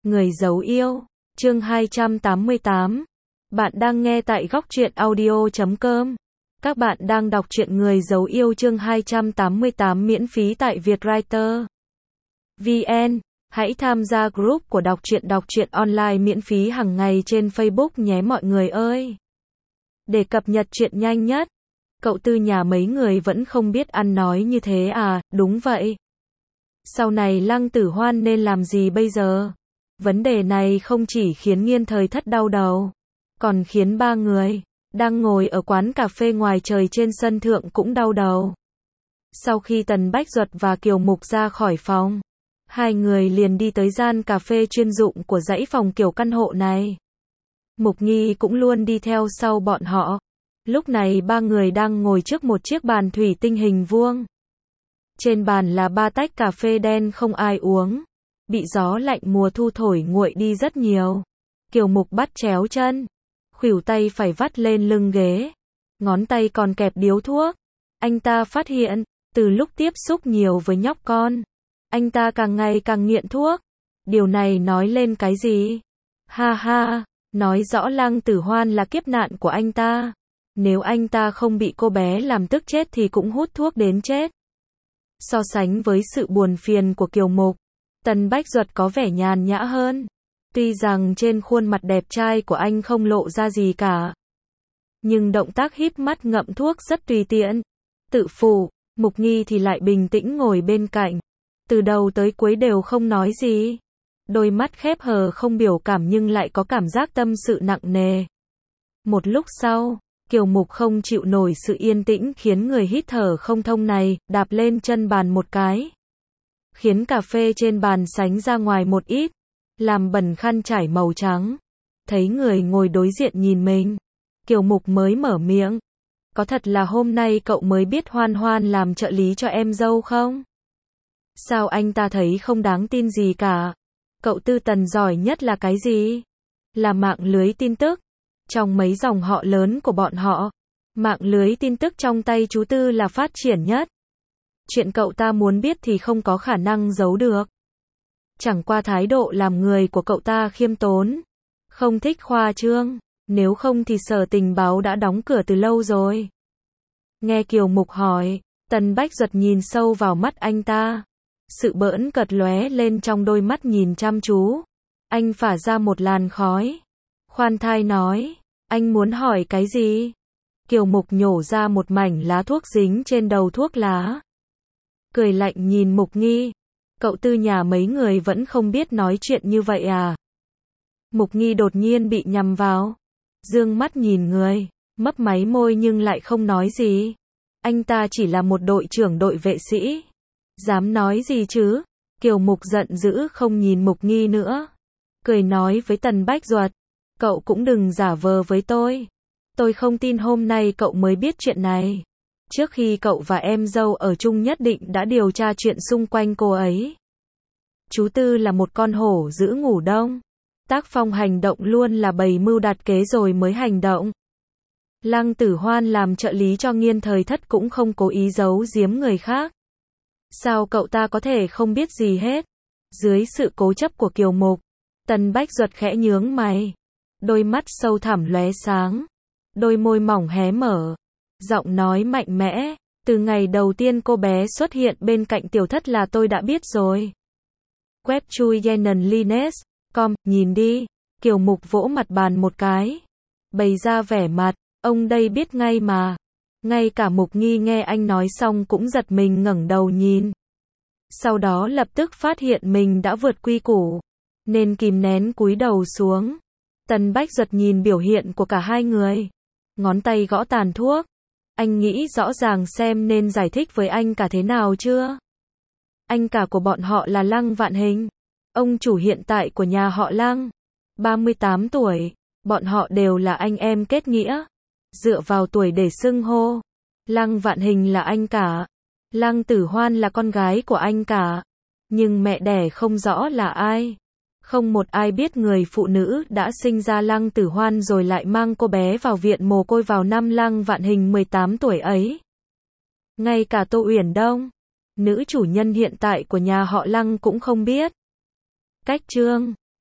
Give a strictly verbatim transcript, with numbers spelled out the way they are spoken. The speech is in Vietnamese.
Người giấu yêu, chương hai trăm tám mươi tám. Bạn đang nghe tại góc truyện audio chấm com. Các bạn đang đọc truyện Người giấu yêu chương hai trăm tám mươi tám miễn phí tại Vietwriter vê en. Hãy tham gia group của đọc truyện đọc truyện online miễn phí hàng ngày trên Facebook nhé mọi người ơi. Để cập nhật truyện nhanh nhất. Cậu Tư nhà mấy người vẫn không biết ăn nói như thế à? Đúng vậy. Sau này Lăng Tử Hoan nên làm gì bây giờ? Vấn đề này không chỉ khiến Nghiên Thời Thất đau đầu, còn khiến ba người đang ngồi ở quán cà phê ngoài trời trên sân thượng cũng đau đầu. Sau khi Tần Bách Duật và Kiều Mục ra khỏi phòng, hai người liền đi tới gian cà phê chuyên dụng của dãy phòng kiểu căn hộ này. Mục Nghi cũng luôn đi theo sau bọn họ. Lúc này ba người đang ngồi trước một chiếc bàn thủy tinh hình vuông. Trên bàn là ba tách cà phê đen không ai uống. Bị gió lạnh mùa thu thổi nguội đi rất nhiều. Kiều Mục bắt chéo chân, khuỷu tay phải vắt lên lưng ghế, ngón tay còn kẹp điếu thuốc. Anh ta phát hiện, từ lúc tiếp xúc nhiều với nhóc con, anh ta càng ngày càng nghiện thuốc. Điều này nói lên cái gì? Ha ha, nói rõ Lăng Tử Hoan là kiếp nạn của anh ta. Nếu anh ta không bị cô bé làm tức chết thì cũng hút thuốc đến chết. So sánh với sự buồn phiền của Kiều Mục, Tần Bách Duật có vẻ nhàn nhã hơn. Tuy rằng trên khuôn mặt đẹp trai của anh không lộ ra gì cả, nhưng động tác híp mắt ngậm thuốc rất tùy tiện, tự phụ. Mục Nghi thì lại bình tĩnh ngồi bên cạnh, từ đầu tới cuối đều không nói gì. Đôi mắt khép hờ không biểu cảm nhưng lại có cảm giác tâm sự nặng nề. Một lúc sau, Kiều Mục không chịu nổi sự yên tĩnh khiến người hít thở không thông này, đạp lên chân bàn một cái, khiến cà phê trên bàn sánh ra ngoài một ít, làm bẩn khăn trải màu trắng. Thấy người ngồi đối diện nhìn mình, Kiều Mục mới mở miệng. Có thật là hôm nay cậu mới biết Hoan Hoan làm trợ lý cho em dâu không? Sao anh ta thấy không đáng tin gì cả? Cậu Tư Tần giỏi nhất là cái gì? Là mạng lưới tin tức. Trong mấy dòng họ lớn của bọn họ, mạng lưới tin tức trong tay chú Tư là phát triển nhất. Chuyện cậu ta muốn biết thì không có khả năng giấu được. Chẳng qua thái độ làm người của cậu ta khiêm tốn, không thích khoa trương, nếu không thì Sở Tình báo đã đóng cửa từ lâu rồi. Nghe Kiều Mục hỏi, Tần Bách Duật nhìn sâu vào mắt anh ta. Sự bỡn cợt lóe lên trong đôi mắt nhìn chăm chú. Anh phả ra một làn khói. Khoan thai nói, anh muốn hỏi cái gì? Kiều Mục nhổ ra một mảnh lá thuốc dính trên đầu thuốc lá. Cười lạnh nhìn Mục Nghi. Cậu Tư nhà mấy người vẫn không biết nói chuyện như vậy à? Mục Nghi đột nhiên bị nhầm vào. Dương mắt nhìn người, mấp máy môi nhưng lại không nói gì. Anh ta chỉ là một đội trưởng đội vệ sĩ. Dám nói gì chứ? Kiều Mục giận dữ không nhìn Mục Nghi nữa. Cười nói với Tần Bách Duật. Cậu cũng đừng giả vờ với tôi. Tôi không tin hôm nay cậu mới biết chuyện này. Trước khi cậu và em dâu ở chung nhất định đã điều tra chuyện xung quanh cô ấy. Chú Tư là một con hổ giữ ngủ đông. Tác phong hành động luôn là bày mưu đặt kế rồi mới hành động. Lăng Tử Hoan làm trợ lý cho Nghiên Thời Thất cũng không cố ý giấu giếm người khác. Sao cậu ta có thể không biết gì hết? Dưới sự cố chấp của Kiều Mục, Tần Bách Duật khẽ nhướng mày. Đôi mắt sâu thẳm lóe sáng. Đôi môi mỏng hé mở. Giọng nói mạnh mẽ. Từ ngày đầu tiên cô bé xuất hiện bên cạnh Tiểu Thất là tôi đã biết rồi. Web chui Yenan Lines com, nhìn đi. Kiều Mục vỗ mặt bàn một cái, bày ra vẻ mặt, ông đây biết ngay mà. Ngay cả Mục Nghi nghe anh nói xong cũng giật mình ngẩng đầu nhìn. Sau đó lập tức phát hiện mình đã vượt quy củ, nên kìm nén cúi đầu xuống. Tần Bách Duật nhìn biểu hiện của cả hai người, ngón tay gõ tàn thuốc. Anh nghĩ rõ ràng xem nên giải thích với anh cả thế nào chưa? Anh cả của bọn họ là Lăng Vạn Hình, ông chủ hiện tại của nhà họ Lăng, ba mươi tám tuổi, bọn họ đều là anh em kết nghĩa. Dựa vào tuổi để xưng hô, Lăng Vạn Hình là anh cả, Lăng Tử Hoan là con gái của anh cả. Nhưng mẹ đẻ không rõ là ai. Không một ai biết người phụ nữ đã sinh ra Lăng Tử Hoan rồi lại mang cô bé vào viện mồ côi vào năm Lăng Vạn Hình mười tám tuổi ấy. Ngay cả Tô Uyển Đông, nữ chủ nhân hiện tại của nhà họ Lăng cũng không biết. Cách chương